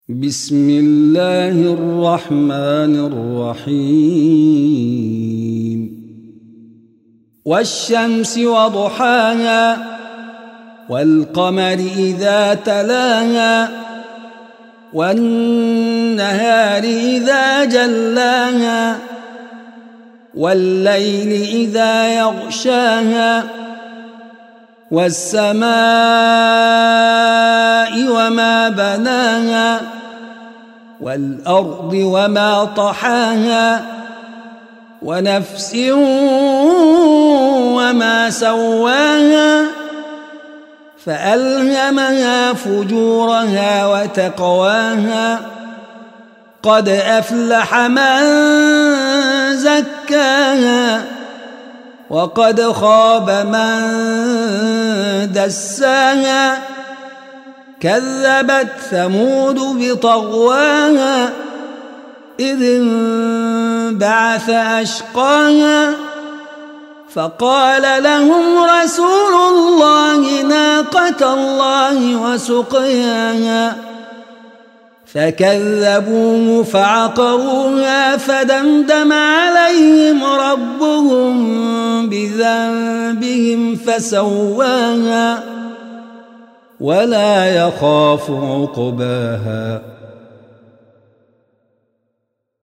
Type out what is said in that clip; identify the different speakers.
Speaker 1: بسم الله الرحمن الرحيم والشمس وضحاها والقمر إذا تلاها والنهار إذا جلاها والليل إذا يغشاها والسماء وما بناها والأرض وما طحاها ونفس وما سواها فألهمها فجورها وتقواها قد أفلح من زكاها وقد خاب من دساها كذبت ثمود بطغواها إذ انبعث أشقاها فقال لهم رسول الله ناقة الله وسقياها فكذبوه فعقروها فدمدم عليهم ربهم بذنبهم فسواها ولا يخاف عقباها